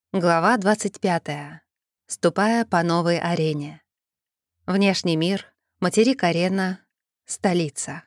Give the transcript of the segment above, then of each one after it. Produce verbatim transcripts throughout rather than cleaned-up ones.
Глава двадцать пятая. Ступая по новой арене. Внешний мир, материк Арена, столица.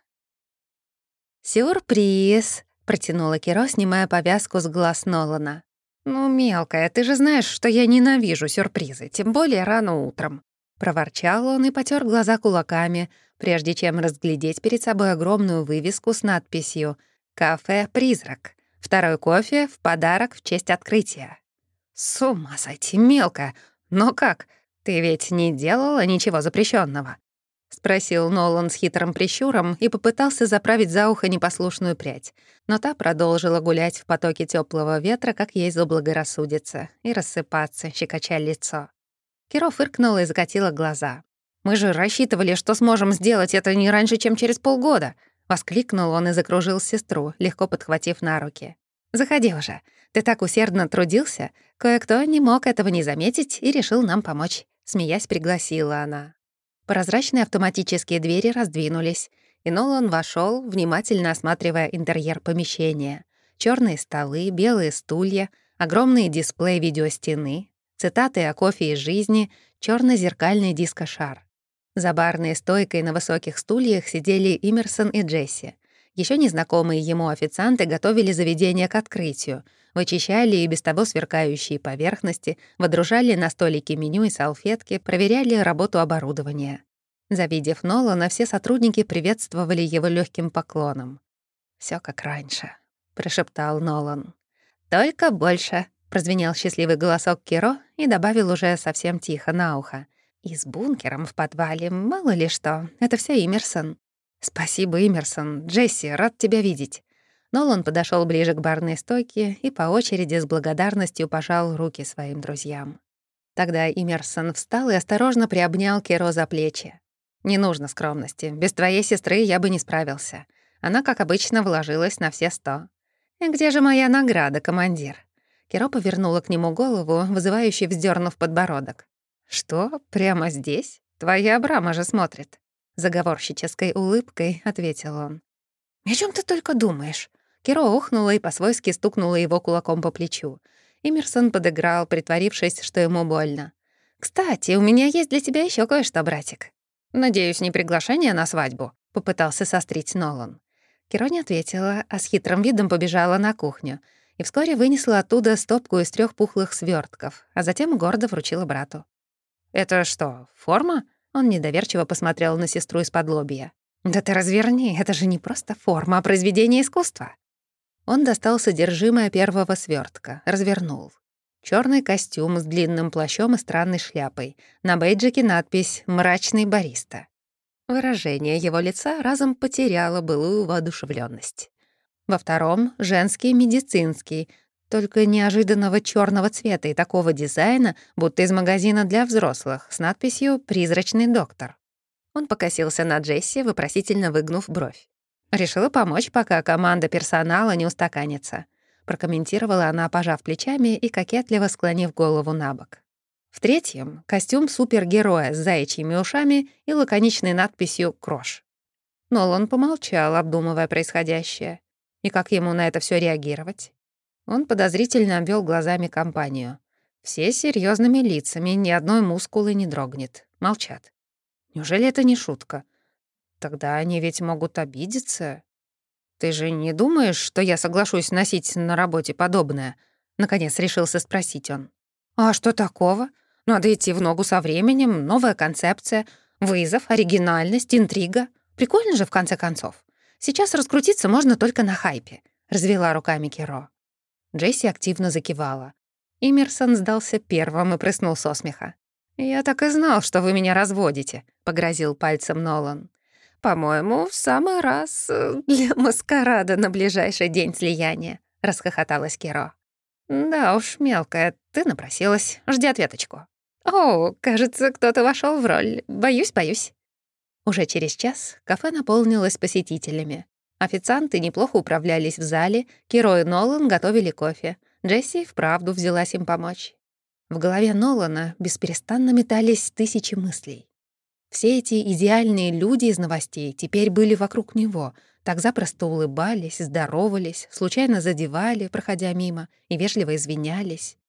«Сюрприз!» — протянула Киро, снимая повязку с глаз Нолана. «Ну, мелкая, ты же знаешь, что я ненавижу сюрпризы, тем более рано утром». Проворчал он и потер глаза кулаками, прежде чем разглядеть перед собой огромную вывеску с надписью «Кафе Призрак. Второй кофе в подарок в честь открытия». «С ума сойти, мелкая! Но как? Ты ведь не делала ничего запрещенного? Спросил Нолан с хитрым прищуром и попытался заправить за ухо непослушную прядь. Но та продолжила гулять в потоке теплого ветра, как ей заблагорассудится, и рассыпаться, щекоча лицо. Киро фыркнула и закатила глаза. «Мы же рассчитывали, что сможем сделать это не раньше, чем через полгода!» Воскликнул он и закружил сестру, легко подхватив на руки. «Заходи уже. Ты так усердно трудился. Кое-кто не мог этого не заметить и решил нам помочь», — смеясь пригласила она. Прозрачные автоматические двери раздвинулись, и Нолан вошел, внимательно осматривая интерьер помещения. Черные столы, белые стулья, огромный дисплей видеостены, цитаты о кофе из жизни, черно зеркальный дискошар. За барной стойкой на высоких стульях сидели Имерсон и Джесси. Еще незнакомые ему официанты готовили заведение к открытию, вычищали и без того сверкающие поверхности, водружали на столики меню и салфетки, проверяли работу оборудования. Завидев Нолана, все сотрудники приветствовали его легким поклоном. Все как раньше», — прошептал Нолан. «Только больше», — прозвенел счастливый голосок Киро и добавил уже совсем тихо на ухо. «И с бункером в подвале, мало ли что, это все Имерсон». «Спасибо, Имерсон. Джесси, рад тебя видеть». Нолан подошел ближе к барной стойке и по очереди с благодарностью пожал руки своим друзьям. Тогда Имерсон встал и осторожно приобнял Киро за плечи. «Не нужно скромности. Без твоей сестры я бы не справился. Она, как обычно, вложилась на все сто. И где же моя награда, командир?» Киро повернула к нему голову, вызывающе вздернув подбородок. «Что? Прямо здесь? Твоя Абрама же смотрит». Заговорщической улыбкой ответил он. «О чем ты только думаешь?» Киро охнула и по-свойски стукнула его кулаком по плечу. Имерсон подыграл, притворившись, что ему больно. «Кстати, у меня есть для тебя еще кое-что, братик». «Надеюсь, не приглашение на свадьбу?» — попытался сострить Нолан. Киро не ответила, а с хитрым видом побежала на кухню и вскоре вынесла оттуда стопку из трех пухлых свертков, а затем гордо вручила брату. «Это что, форма?» Он недоверчиво посмотрел на сестру из-под лобья. «Да ты разверни, это же не просто форма, а произведение искусства». Он достал содержимое первого свертка, развернул. Черный костюм с длинным плащом и странной шляпой. На бейджике надпись «Мрачный бариста». Выражение его лица разом потеряло былую воодушевленность. Во втором — женский медицинский, только неожиданного черного цвета и такого дизайна, будто из магазина для взрослых, с надписью «Призрачный доктор». Он покосился на Джесси, вопросительно выгнув бровь. «Решила помочь, пока команда персонала не устаканится», — прокомментировала она, пожав плечами и кокетливо склонив голову на бок. В третьем — костюм супергероя с заячьими ушами и лаконичной надписью «Крош». Нолан помолчал, обдумывая происходящее. И как ему на это все реагировать? Он подозрительно обвел глазами компанию. Все с серьезными лицами, ни одной мускулы не дрогнет. Молчат. Неужели это не шутка? Тогда они ведь могут обидеться. «Ты же не думаешь, что я соглашусь носить на работе подобное?» Наконец решился спросить он. «А что такого? Надо идти в ногу со временем, новая концепция, вызов, оригинальность, интрига. Прикольно же, в конце концов. Сейчас раскрутиться можно только на хайпе», — развела руками Киро. Джесси активно закивала. Имерсон сдался первым и прыснул со смеха. «Я так и знал, что вы меня разводите», — погрозил пальцем Нолан. «По-моему, в самый раз для маскарада на ближайший день слияния», — расхохоталась Киро. «Да уж, мелкая, ты напросилась. Жди ответочку». «О, кажется, кто-то вошел в роль. Боюсь, боюсь». Уже через час кафе наполнилось посетителями. Официанты неплохо управлялись в зале, Киро и Нолан готовили кофе. Джесси вправду взялась им помочь. В голове Нолана бесперестанно метались тысячи мыслей. Все эти идеальные люди из новостей теперь были вокруг него, так запросто улыбались, здоровались, случайно задевали, проходя мимо, и вежливо извинялись.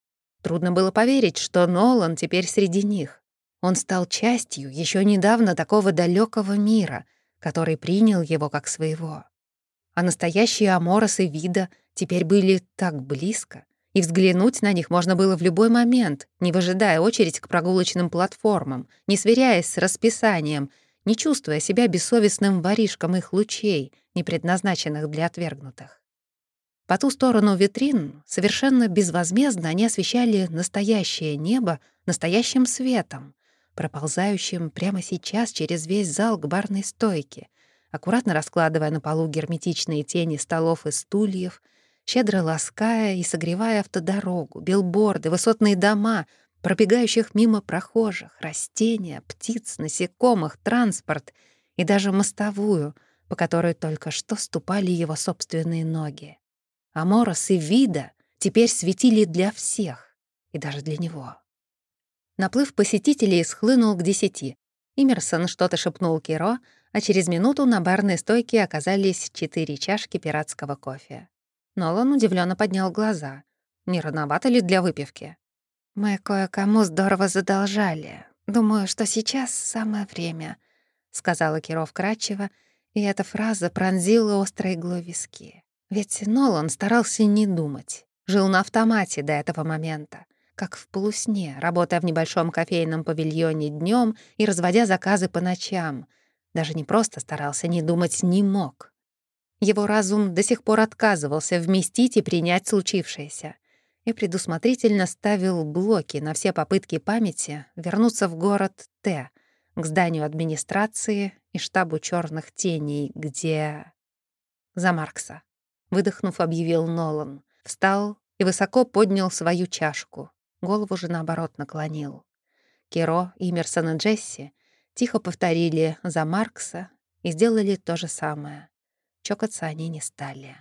Трудно было поверить, что Нолан теперь среди них. Он стал частью еще недавно такого далекого мира, который принял его как своего. А настоящие Аморос и Вида теперь были так близко, и взглянуть на них можно было в любой момент, не выжидая очередь к прогулочным платформам, не сверяясь с расписанием, не чувствуя себя бессовестным воришком их лучей, не предназначенных для отвергнутых. По ту сторону витрин совершенно безвозмездно они освещали настоящее небо настоящим светом, проползающим прямо сейчас через весь зал к барной стойке, аккуратно раскладывая на полу герметичные тени столов и стульев, щедро лаская и согревая автодорогу, билборды, высотные дома, пробегающих мимо прохожих, растения, птиц, насекомых, транспорт и даже мостовую, по которой только что ступали его собственные ноги. Аморос и Вида теперь светили для всех, и даже для него. Наплыв посетителей схлынул к десяти. Имерсон что-то шепнул Киро, а через минуту на барной стойке оказались четыре чашки пиратского кофе. Нолан удивленно поднял глаза. Не рановато ли для выпивки? «Мы кое-кому здорово задолжали. Думаю, что сейчас самое время», — сказала Киро вкратчиво, и эта фраза пронзила острой иглой виски. Ведь Нолан старался не думать. Жил на автомате до этого момента, как в полусне, работая в небольшом кофейном павильоне днём и разводя заказы по ночам. Даже не просто старался не думать, не мог. Его разум до сих пор отказывался вместить и принять случившееся и предусмотрительно ставил блоки на все попытки памяти вернуться в город Т, к зданию администрации и штабу «Чёрных теней», где... За Маркса. Выдохнув, объявил Нолан. Встал и высоко поднял свою чашку. Голову же, наоборот, наклонил. Киро, Имерсон и Джесси тихо повторили «за Маркса» и сделали то же самое. Чокаться они не стали.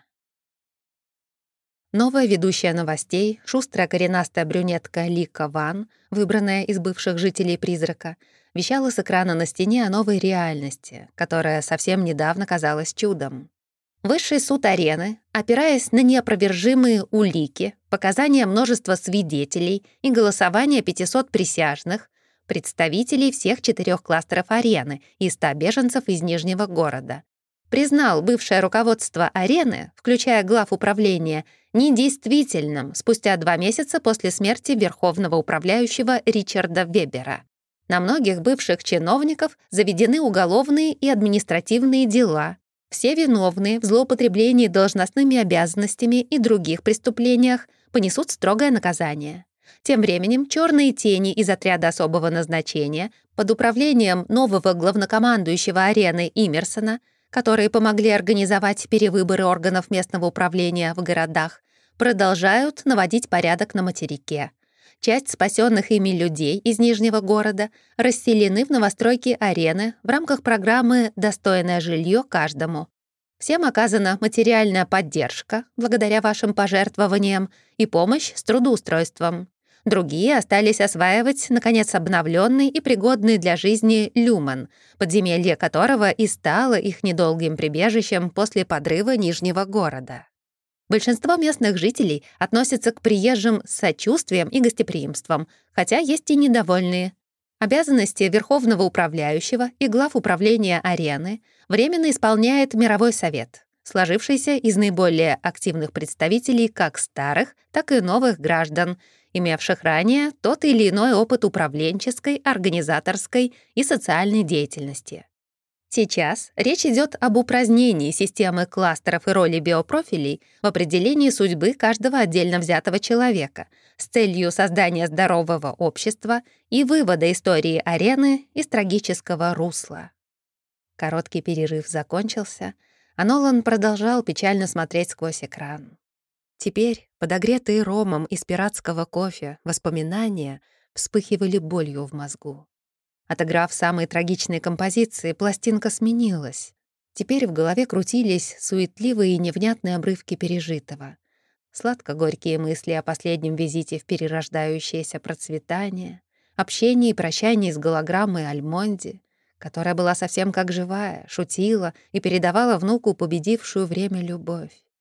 Новая ведущая новостей, шустрая коренастая брюнетка Лика Ван, выбранная из бывших жителей «Призрака», вещала с экрана на стене о новой реальности, которая совсем недавно казалась чудом. Высший суд арены, опираясь на неопровержимые улики, показания множества свидетелей и голосование пятисот присяжных, представителей всех четырех кластеров арены и ста беженцев из Нижнего города, признал бывшее руководство арены, включая глав управления, недействительным спустя два месяца после смерти верховного управляющего Ричарда Вебера. На многих бывших чиновников заведены уголовные и административные дела. Все виновные в злоупотреблении должностными обязанностями и других преступлениях понесут строгое наказание. Тем временем черные тени из отряда особого назначения под управлением нового главнокомандующего арены Имерсона, которые помогли организовать перевыборы органов местного управления в городах, продолжают наводить порядок на материке. Часть спасенных ими людей из Нижнего города расселены в новостройки арены в рамках программы «Достойное жилье каждому». Всем оказана материальная поддержка, благодаря вашим пожертвованиям, и помощь с трудоустройством. Другие остались осваивать, наконец, обновленный и пригодный для жизни Люман, подземелье которого и стало их недолгим прибежищем после подрыва Нижнего города. Большинство местных жителей относятся к приезжим с сочувствием и гостеприимством, хотя есть и недовольные. Обязанности верховного управляющего и глав управления арены временно исполняет Мировой совет, сложившийся из наиболее активных представителей как старых, так и новых граждан, имевших ранее тот или иной опыт управленческой, организаторской и социальной деятельности. Сейчас речь идет об упразднении системы кластеров и роли биопрофилей в определении судьбы каждого отдельно взятого человека с целью создания здорового общества и вывода истории арены из трагического русла. Короткий перерыв закончился, а Нолан продолжал печально смотреть сквозь экран. Теперь, подогретые ромом из пиратского кофе, воспоминания вспыхивали болью в мозгу. Отыграв самые трагичные композиции, пластинка сменилась. Теперь в голове крутились суетливые и невнятные обрывки пережитого. Сладко-горькие мысли о последнем визите в перерождающееся процветание, общении и прощании с голограммой Альмонди, которая была совсем как живая, шутила и передавала внуку победившую время любовь.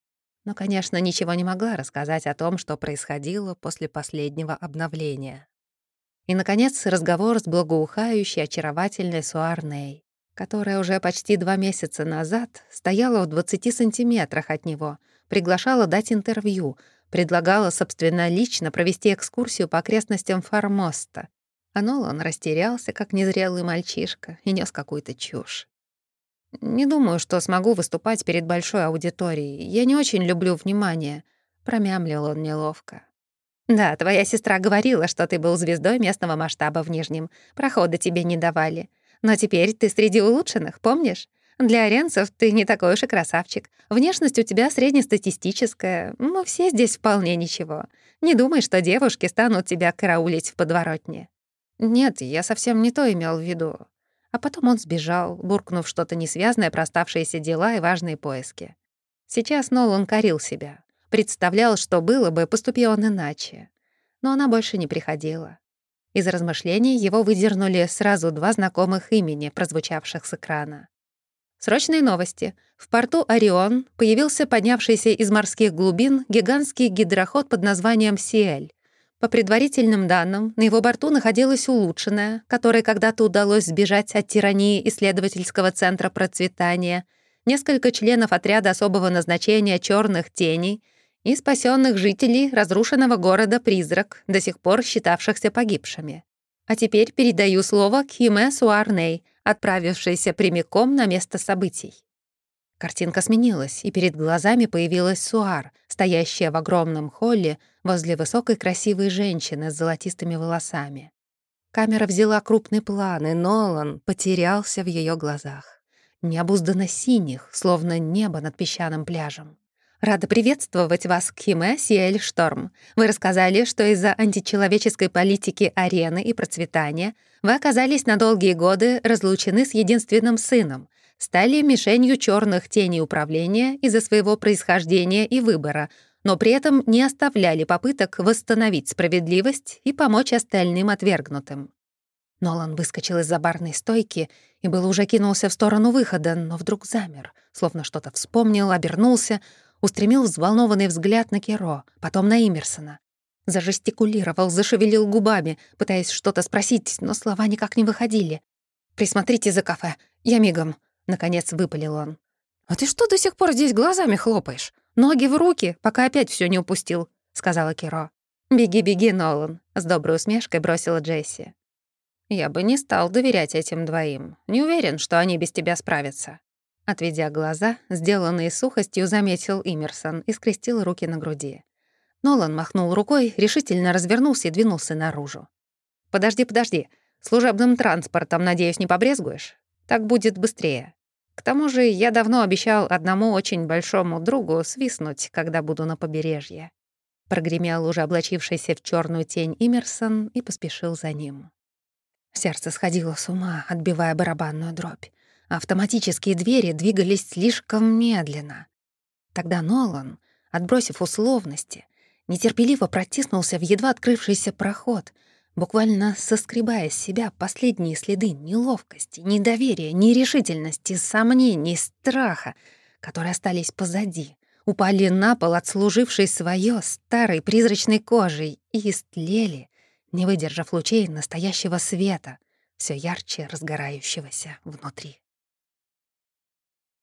но, конечно, ничего не могла рассказать о том, что происходило после последнего обновления. И, наконец, разговор с благоухающей, очаровательной Суарней, которая уже почти два месяца назад стояла в двадцати сантиметрах от него, приглашала дать интервью, предлагала собственнолично провести экскурсию по окрестностям Формоста. А Нолан растерялся, как незрелый мальчишка, и нес какую-то чушь. «Не думаю, что смогу выступать перед большой аудиторией. Я не очень люблю внимание», — промямлил он неловко. «Да, твоя сестра говорила, что ты был звездой местного масштаба в Нижнем. Прохода тебе не давали. Но теперь ты среди улучшенных, помнишь? Для аренцев ты не такой уж и красавчик. Внешность у тебя среднестатистическая. Мы все здесь вполне ничего. Не думай, что девушки станут тебя караулить в подворотне». «Нет, я совсем не то имел в виду». А потом он сбежал, буркнув что-то несвязное про оставшиеся дела и важные поиски. Сейчас Нолан корил себя. Представлял, что было бы, поступи он иначе. Но она больше не приходила. Из размышлений его выдернули сразу два знакомых имени, прозвучавших с экрана. Срочные новости. В порту Орион появился поднявшийся из морских глубин гигантский гидроход под названием «Сиэль». По предварительным данным, на его борту находилась улучшенная, которой когда-то удалось сбежать от тирании исследовательского центра процветания, несколько членов отряда особого назначения «Чёрных теней» и спасенных жителей разрушенного города Призрак, до сих пор считавшихся погибшими. А теперь передаю слово Кхиме Суарней, отправившейся прямиком на место событий. Картинка сменилась, и перед глазами появилась Суар, стоящая в огромном холле возле высокой красивой женщины с золотистыми волосами. Камера взяла крупный план, и Нолан потерялся в ее глазах. Необузданно синих, словно небо над песчаным пляжем. «Рада приветствовать вас, Кхиме Сиэль Шторм. Вы рассказали, что из-за античеловеческой политики арены и процветания вы оказались на долгие годы разлучены с единственным сыном, стали мишенью черных теней управления из-за своего происхождения и выбора, но при этом не оставляли попыток восстановить справедливость и помочь остальным отвергнутым». Нолан выскочил из-за барной стойки и был уже кинулся в сторону выхода, но вдруг замер, словно что-то вспомнил, обернулся, устремил взволнованный взгляд на Керо, потом на Имерсона. Зажестикулировал, зашевелил губами, пытаясь что-то спросить, но слова никак не выходили. «Присмотрите за кафе, я мигом», — наконец выпалил он. «А ты что до сих пор здесь глазами хлопаешь? Ноги в руки, пока опять всё не упустил», — сказала Керо. «Беги, беги, Нолан», — с доброй усмешкой бросила Джесси. «Я бы не стал доверять этим двоим. Не уверен, что они без тебя справятся». Отведя глаза, сделанные сухостью, заметил Имерсон и скрестил руки на груди. Нолан махнул рукой, решительно развернулся и двинулся наружу. «Подожди, подожди. Служебным транспортом, надеюсь, не побрезгуешь? Так будет быстрее. К тому же я давно обещал одному очень большому другу свистнуть, когда буду на побережье». Прогремел уже облачившийся в черную тень Имерсон и поспешил за ним. Сердце сходило с ума, отбивая барабанную дробь. Автоматические двери двигались слишком медленно. Тогда Нолан, отбросив условности, нетерпеливо протиснулся в едва открывшийся проход, буквально соскребая с себя последние следы неловкости, недоверия, нерешительности, сомнений, страха, которые остались позади, упали на пол, отслужившей своё старой призрачной кожей, и истлели, не выдержав лучей настоящего света, всё ярче разгорающегося внутри.